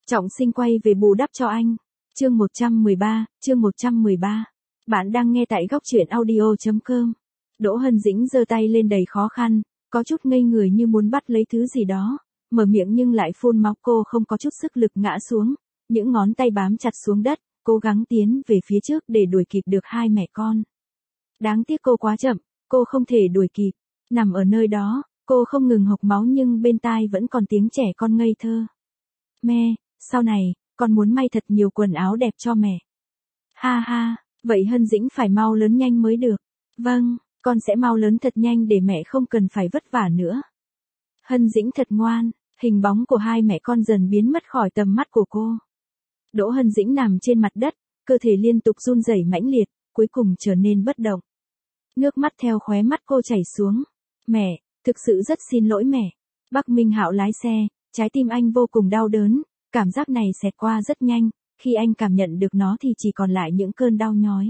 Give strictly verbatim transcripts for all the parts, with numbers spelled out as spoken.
Trọng Sinh quay về bù đắp cho anh. Chương một trăm mười ba, chương một trăm mười ba. Bạn đang nghe tại góc truyện audio chấm com. Đỗ Hân Dĩnh giơ tay lên đầy khó khăn, có chút ngây người như muốn bắt lấy thứ gì đó, mở miệng nhưng lại phun máu. Cô không có chút sức lực ngã xuống, những ngón tay bám chặt xuống đất, cố gắng tiến về phía trước để đuổi kịp được hai mẹ con. Đáng tiếc cô quá chậm, cô không thể đuổi kịp. Nằm ở nơi đó, cô không ngừng hộc máu nhưng bên tai vẫn còn tiếng trẻ con ngây thơ. Mẹ, sau này, con muốn may thật nhiều quần áo đẹp cho mẹ. Ha ha, vậy Hân Dĩnh phải mau lớn nhanh mới được. Vâng, con sẽ mau lớn thật nhanh để mẹ không cần phải vất vả nữa. Hân Dĩnh thật ngoan, hình bóng của hai mẹ con dần biến mất khỏi tầm mắt của cô. Đỗ Hân Dĩnh nằm trên mặt đất, cơ thể liên tục run rẩy mãnh liệt, cuối cùng trở nên bất động. Nước mắt theo khóe mắt cô chảy xuống. Mẹ, thực sự rất xin lỗi mẹ. Bắc Minh Hạo lái xe, trái tim anh vô cùng đau đớn, cảm giác này xẹt qua rất nhanh, khi anh cảm nhận được nó thì chỉ còn lại những cơn đau nhói.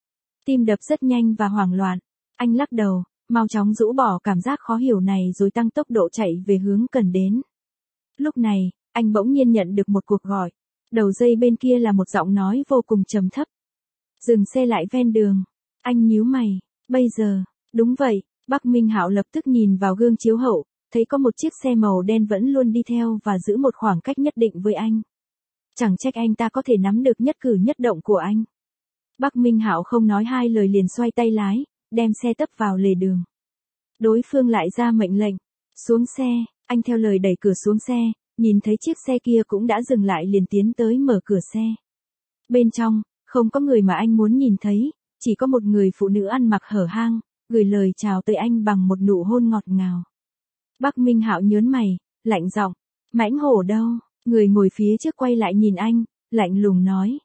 Tim đập rất nhanh và hoảng loạn, anh lắc đầu, mau chóng rũ bỏ cảm giác khó hiểu này rồi tăng tốc độ chạy về hướng cần đến. Lúc này, anh bỗng nhiên nhận được một cuộc gọi, đầu dây bên kia là một giọng nói vô cùng trầm thấp. Dừng xe lại ven đường, anh nhíu mày, bây giờ, đúng vậy. Bắc Minh Hạo lập tức nhìn vào gương chiếu hậu, thấy có một chiếc xe màu đen vẫn luôn đi theo và giữ một khoảng cách nhất định với anh. Chẳng trách anh ta có thể nắm được nhất cử nhất động của anh. Bắc Minh Hạo không nói hai lời liền xoay tay lái, đem xe tấp vào lề đường. Đối phương lại ra mệnh lệnh, xuống xe, anh theo lời đẩy cửa xuống xe, nhìn thấy chiếc xe kia cũng đã dừng lại liền tiến tới mở cửa xe. Bên trong, không có người mà anh muốn nhìn thấy, chỉ có một người phụ nữ ăn mặc hở hang, gửi lời chào tới anh bằng một nụ hôn ngọt ngào. Bắc Minh Hạo nhớn mày, lạnh giọng, Mãnh Hổ đâu? Người ngồi phía trước quay lại nhìn anh, lạnh lùng nói.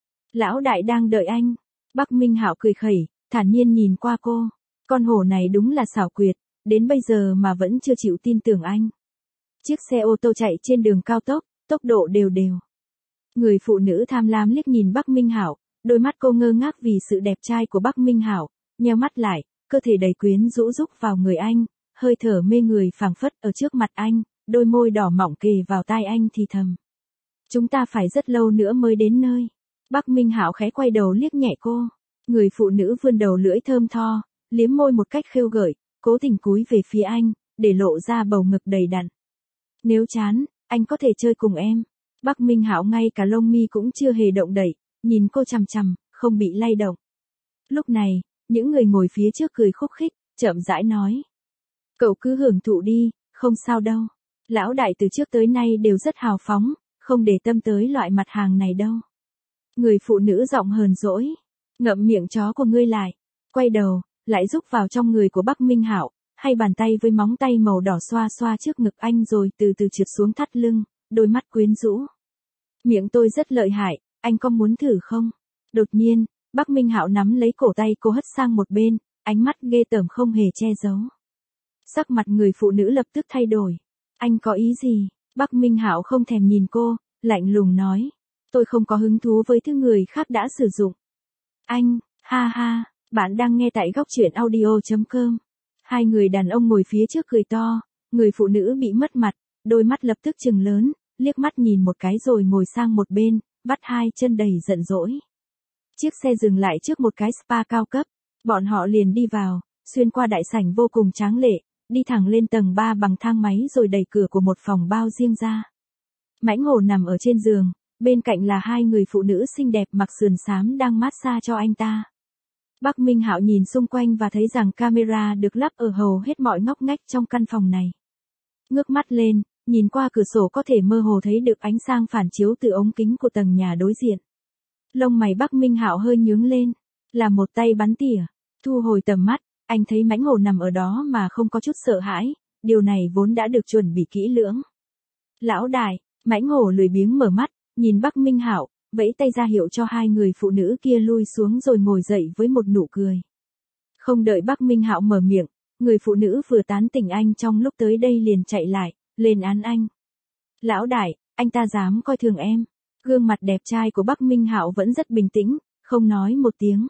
Lão đại đang đợi anh. Bắc Minh Hạo cười khẩy, thản nhiên nhìn qua cô. Con hổ này đúng là xảo quyệt, đến bây giờ mà vẫn chưa chịu tin tưởng anh. Chiếc xe ô tô chạy trên đường cao tốc, tốc độ đều đều. Người phụ nữ tham lam liếc nhìn Bắc Minh Hạo, đôi mắt cô ngơ ngác vì sự đẹp trai của Bắc Minh Hạo, nheo mắt lại, cơ thể đầy quyến rũ rúc vào người anh, hơi thở mê người phảng phất ở trước mặt anh, đôi môi đỏ mọng kề vào tai anh thì thầm. Chúng ta phải rất lâu nữa mới đến nơi. Bắc Minh Hạo khẽ quay đầu liếc nhẹ cô. Người phụ nữ vươn đầu lưỡi thơm tho, liếm môi một cách khêu gợi, cố tình cúi về phía anh, để lộ ra bầu ngực đầy đặn. Nếu chán, anh có thể chơi cùng em. Bắc Minh Hạo ngay cả lông mi cũng chưa hề động đậy, nhìn cô chằm chằm, không bị lay động. Lúc này, những người ngồi phía trước cười khúc khích, chậm rãi nói. Cậu cứ hưởng thụ đi, không sao đâu. Lão đại từ trước tới nay đều rất hào phóng, không để tâm tới loại mặt hàng này đâu. Người phụ nữ giọng hờn dỗi, ngậm miệng chó của ngươi lại, quay đầu, lại rúc vào trong người của Bắc Minh Hạo, hai bàn tay với móng tay màu đỏ xoa xoa trước ngực anh rồi từ từ trượt xuống thắt lưng, đôi mắt quyến rũ. Miệng tôi rất lợi hại, anh có muốn thử không? Đột nhiên, Bắc Minh Hạo nắm lấy cổ tay cô hất sang một bên, ánh mắt ghê tởm không hề che giấu. Sắc mặt người phụ nữ lập tức thay đổi. Anh có ý gì? Bắc Minh Hạo không thèm nhìn cô, lạnh lùng nói. Tôi không có hứng thú với thứ người khác đã sử dụng. Anh, ha ha, bạn đang nghe tại góc truyện audio chấm com. Hai người đàn ông ngồi phía trước cười to, người phụ nữ bị mất mặt, đôi mắt lập tức trừng lớn, liếc mắt nhìn một cái rồi ngồi sang một bên, vắt hai chân đầy giận dỗi. Chiếc xe dừng lại trước một cái spa cao cấp, bọn họ liền đi vào, xuyên qua đại sảnh vô cùng tráng lệ, đi thẳng lên tầng ba bằng thang máy rồi đẩy cửa của một phòng bao riêng ra. Mãnh Hổ nằm ở trên giường, bên cạnh là hai người phụ nữ xinh đẹp mặc sườn xám đang massage cho anh ta. Bắc Minh Hạo nhìn xung quanh và thấy rằng camera được lắp ở hầu hết mọi ngóc ngách trong căn phòng này. Ngước mắt lên, nhìn qua cửa sổ có thể mơ hồ thấy được ánh sáng phản chiếu từ ống kính của tầng nhà đối diện. Lông mày Bắc Minh Hạo hơi nhướng lên, là một tay bắn tỉa, thu hồi tầm mắt, anh thấy Mãnh Hổ nằm ở đó mà không có chút sợ hãi, điều này vốn đã được chuẩn bị kỹ lưỡng. Lão đại, Mãnh Hổ lười biếng mở mắt, nhìn Bắc Minh Hạo, vẫy tay ra hiệu cho hai người phụ nữ kia lui xuống rồi ngồi dậy với một nụ cười. Không đợi Bắc Minh Hạo mở miệng, người phụ nữ vừa tán tỉnh anh trong lúc tới đây liền chạy lại, lên án anh. Lão đại, anh ta dám coi thường em. Gương mặt đẹp trai của Bắc Minh Hạo vẫn rất bình tĩnh, không nói một tiếng.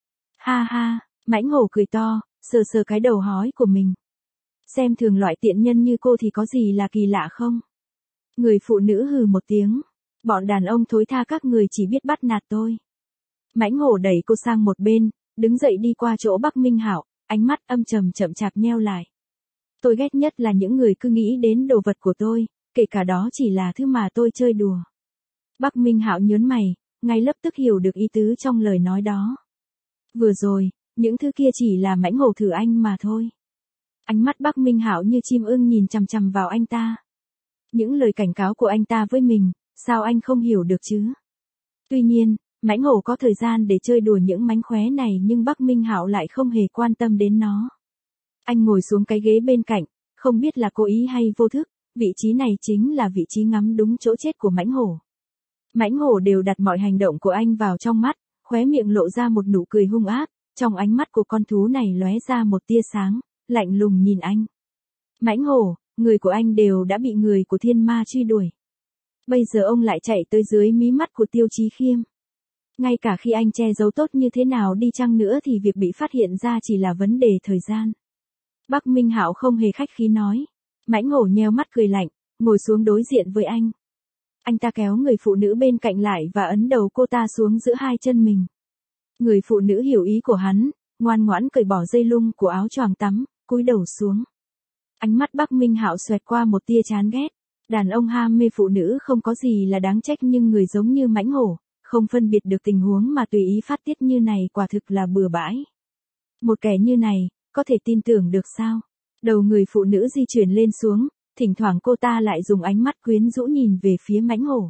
Ha ha, Mãnh Hổ cười to, sờ sờ cái đầu hói của mình. Xem thường loại tiện nhân như cô thì có gì là kỳ lạ không? Người phụ nữ hừ một tiếng. Bọn đàn ông thối tha các người chỉ biết bắt nạt tôi. Mãnh hổ đẩy cô sang một bên, đứng dậy đi qua chỗ Bắc Minh Hạo, ánh mắt âm trầm chậm chạp nheo lại. Tôi ghét nhất là những người cứ nghĩ đến đồ vật của tôi, kể cả đó chỉ là thứ mà tôi chơi đùa. Bắc Minh Hạo nhớn mày, ngay lập tức hiểu được ý tứ trong lời nói đó. Vừa rồi, những thứ kia chỉ là mãnh hổ thử anh mà thôi. Ánh mắt Bắc Minh Hạo như chim ưng nhìn chằm chằm vào anh ta. Những lời cảnh cáo của anh ta với mình, sao anh không hiểu được chứ? Tuy nhiên, mãnh hổ có thời gian để chơi đùa những mánh khóe này nhưng Bắc Minh Hạo lại không hề quan tâm đến nó. Anh ngồi xuống cái ghế bên cạnh, không biết là cố ý hay vô thức, vị trí này chính là vị trí ngắm đúng chỗ chết của mãnh hổ. Mãnh hổ đều đặt mọi hành động của anh vào trong mắt, khóe miệng lộ ra một nụ cười hung ác, trong ánh mắt của con thú này lóe ra một tia sáng, lạnh lùng nhìn anh. Mãnh hổ, người của anh đều đã bị người của thiên ma truy đuổi. Bây giờ ông lại chạy tới dưới mí mắt của Tiêu Chí Khiêm. Ngay cả khi anh che giấu tốt như thế nào đi chăng nữa thì việc bị phát hiện ra chỉ là vấn đề thời gian. Bắc Minh Hạo không hề khách khí nói. Mãnh hổ nheo mắt cười lạnh, ngồi xuống đối diện với anh. Anh ta kéo người phụ nữ bên cạnh lại và ấn đầu cô ta xuống giữa hai chân mình. Người phụ nữ hiểu ý của hắn, ngoan ngoãn cởi bỏ dây lưng của áo choàng tắm, cúi đầu xuống. Ánh mắt Bắc Minh Hạo xoẹt qua một tia chán ghét. Đàn ông ham mê phụ nữ không có gì là đáng trách nhưng người giống như mãnh hổ, không phân biệt được tình huống mà tùy ý phát tiết như này quả thực là bừa bãi. Một kẻ như này, có thể tin tưởng được sao? Đầu người phụ nữ di chuyển lên xuống, thỉnh thoảng cô ta lại dùng ánh mắt quyến rũ nhìn về phía mãnh hổ.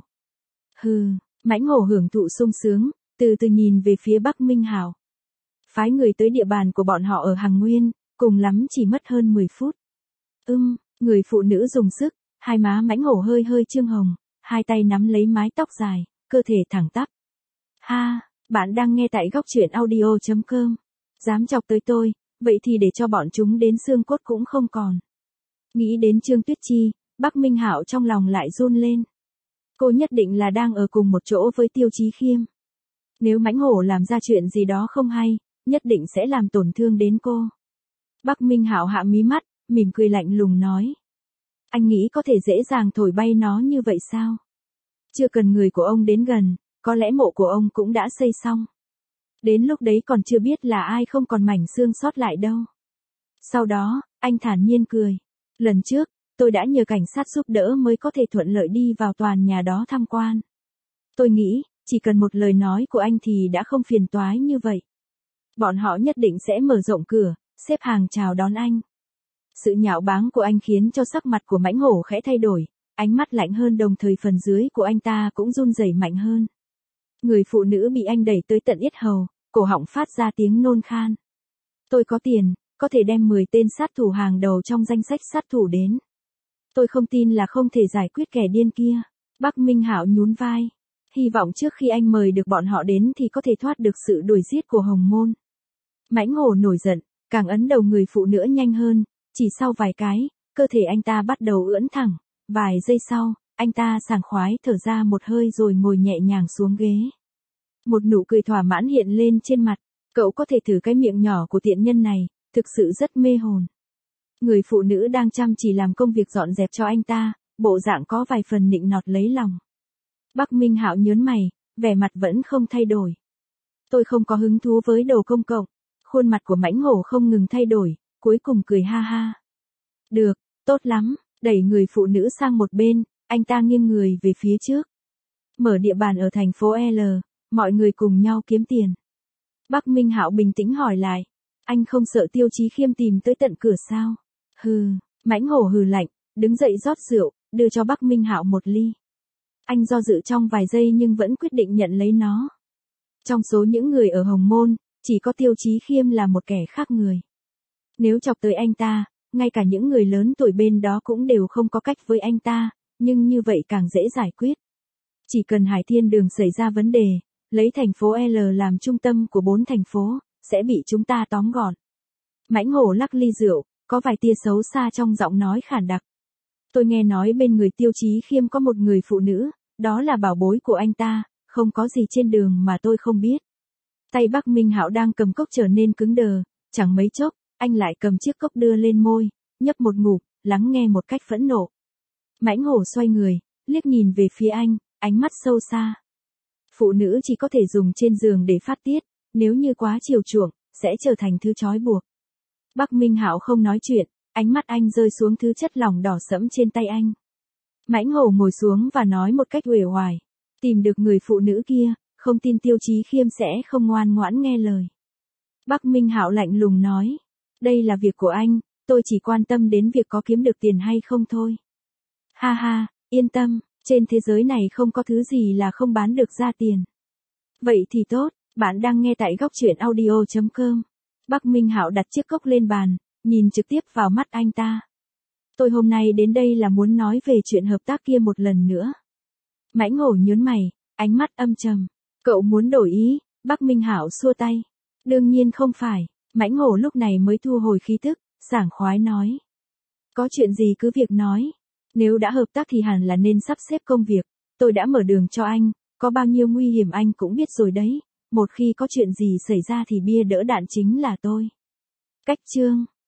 Hừ, mãnh hổ hưởng thụ sung sướng, từ từ nhìn về phía Bắc Minh Hạo. Phái người tới địa bàn của bọn họ ở Hằng Nguyên, cùng lắm chỉ mất hơn mười phút. Ưm, người phụ nữ dùng sức, hai má mãnh hổ hơi hơi trương hồng, hai tay nắm lấy mái tóc dài, cơ thể thẳng tắp. Ha, bạn đang nghe tại góc truyện audio chấm com. Dám chọc tới tôi, vậy thì để cho bọn chúng đến xương cốt cũng không còn. Nghĩ đến Trương Tuyết Chi, Bắc Minh Hạo trong lòng lại run lên. Cô nhất định là đang ở cùng một chỗ với Tiêu Chí Khiêm. Nếu mãnh hổ làm ra chuyện gì đó không hay, nhất định sẽ làm tổn thương đến cô. Bắc Minh Hạo hạ mí mắt, mỉm cười lạnh lùng nói. Anh nghĩ có thể dễ dàng thổi bay nó như vậy sao? Chưa cần người của ông đến gần, có lẽ mộ của ông cũng đã xây xong. Đến lúc đấy còn chưa biết là ai không còn mảnh xương sót lại đâu. Sau đó, anh thản nhiên cười. Lần trước, tôi đã nhờ cảnh sát giúp đỡ mới có thể thuận lợi đi vào toàn nhà đó tham quan. Tôi nghĩ, chỉ cần một lời nói của anh thì đã không phiền toái như vậy. Bọn họ nhất định sẽ mở rộng cửa, xếp hàng chào đón anh. Sự nhạo báng của anh khiến cho sắc mặt của mãnh hổ khẽ thay đổi, ánh mắt lạnh hơn đồng thời phần dưới của anh ta cũng run rẩy mạnh hơn. Người phụ nữ bị anh đẩy tới tận yết hầu, cổ họng phát ra tiếng nôn khan. Tôi có tiền, có thể đem mười tên sát thủ hàng đầu trong danh sách sát thủ đến. Tôi không tin là không thể giải quyết kẻ điên kia. Bắc Minh Hạo nhún vai. Hy vọng trước khi anh mời được bọn họ đến thì có thể thoát được sự đuổi giết của Hồng Môn. Mãnh hổ nổi giận, càng ấn đầu người phụ nữ nhanh hơn, chỉ sau vài cái, cơ thể anh ta bắt đầu ưỡn thẳng, vài giây sau, anh ta sảng khoái thở ra một hơi rồi ngồi nhẹ nhàng xuống ghế. Một nụ cười thỏa mãn hiện lên trên mặt, cậu có thể thử cái miệng nhỏ của tiện nhân này, thực sự rất mê hồn. Người phụ nữ đang chăm chỉ làm công việc dọn dẹp cho anh ta, bộ dạng có vài phần nịnh nọt lấy lòng. Bắc Minh Hạo nhớn mày, vẻ mặt vẫn không thay đổi. Tôi không có hứng thú với đồ công cộng. Khuôn mặt của mãnh hổ không ngừng thay đổi, cuối cùng cười ha ha. Được, tốt lắm, đẩy người phụ nữ sang một bên, anh ta nghiêng người về phía trước. Mở địa bàn ở thành phố L, mọi người cùng nhau kiếm tiền. Bắc Minh Hạo bình tĩnh hỏi lại, anh không sợ Tiêu Chí Khiêm tìm tới tận cửa sao? Hừ, mãnh hổ hừ lạnh, đứng dậy rót rượu, đưa cho Bắc Minh Hạo một ly. Anh do dự trong vài giây nhưng vẫn quyết định nhận lấy nó. Trong số những người ở Hồng Môn, chỉ có Tiêu Chí Khiêm là một kẻ khác người. Nếu chọc tới anh ta, ngay cả những người lớn tuổi bên đó cũng đều không có cách với anh ta, nhưng như vậy càng dễ giải quyết. Chỉ cần Hải Thiên Đường xảy ra vấn đề, lấy thành phố L làm trung tâm của bốn thành phố, sẽ bị chúng ta tóm gọn. Mãnh hổ lắc ly rượu, có vài tia xấu xa trong giọng nói khản đặc. Tôi nghe nói bên người Tiêu Chí Khiêm có một người phụ nữ, đó là bảo bối của anh ta, không có gì trên đường mà tôi không biết. Tay Bắc Minh Hạo đang cầm cốc trở nên cứng đờ, chẳng mấy chốc, anh lại cầm chiếc cốc đưa lên môi, nhấp một ngụm, lắng nghe một cách phẫn nộ. Mãnh hổ xoay người, liếc nhìn về phía anh, ánh mắt sâu xa. Phụ nữ chỉ có thể dùng trên giường để phát tiết, nếu như quá chiều chuộng, sẽ trở thành thứ trói buộc. Bắc Minh Hạo không nói chuyện, ánh mắt anh rơi xuống thứ chất lỏng đỏ sẫm trên tay anh. Mãnh Hổ ngồi xuống và nói một cách uể oải, tìm được người phụ nữ kia, không tin Tiêu Chí Khiêm sẽ không ngoan ngoãn nghe lời. Bắc Minh Hạo lạnh lùng nói, đây là việc của anh, tôi chỉ quan tâm đến việc có kiếm được tiền hay không thôi. Ha ha, yên tâm, trên thế giới này không có thứ gì là không bán được ra tiền. Vậy thì tốt, bạn đang nghe tại góc truyện audio chấm com. Bắc Minh Hạo đặt chiếc cốc lên bàn, nhìn trực tiếp vào mắt anh ta. Tôi hôm nay đến đây là muốn nói về chuyện hợp tác kia một lần nữa. Mãnh Hổ nhớn mày, ánh mắt âm trầm. Cậu muốn đổi ý? Bắc Minh Hạo xua tay. Đương nhiên không phải. Mãnh Hổ lúc này mới thu hồi khí tức, sảng khoái nói. Có chuyện gì cứ việc nói. Nếu đã hợp tác thì hẳn là nên sắp xếp công việc. Tôi đã mở đường cho anh, có bao nhiêu nguy hiểm anh cũng biết rồi đấy. Một khi có chuyện gì xảy ra thì bia đỡ đạn chính là tôi. Cách chương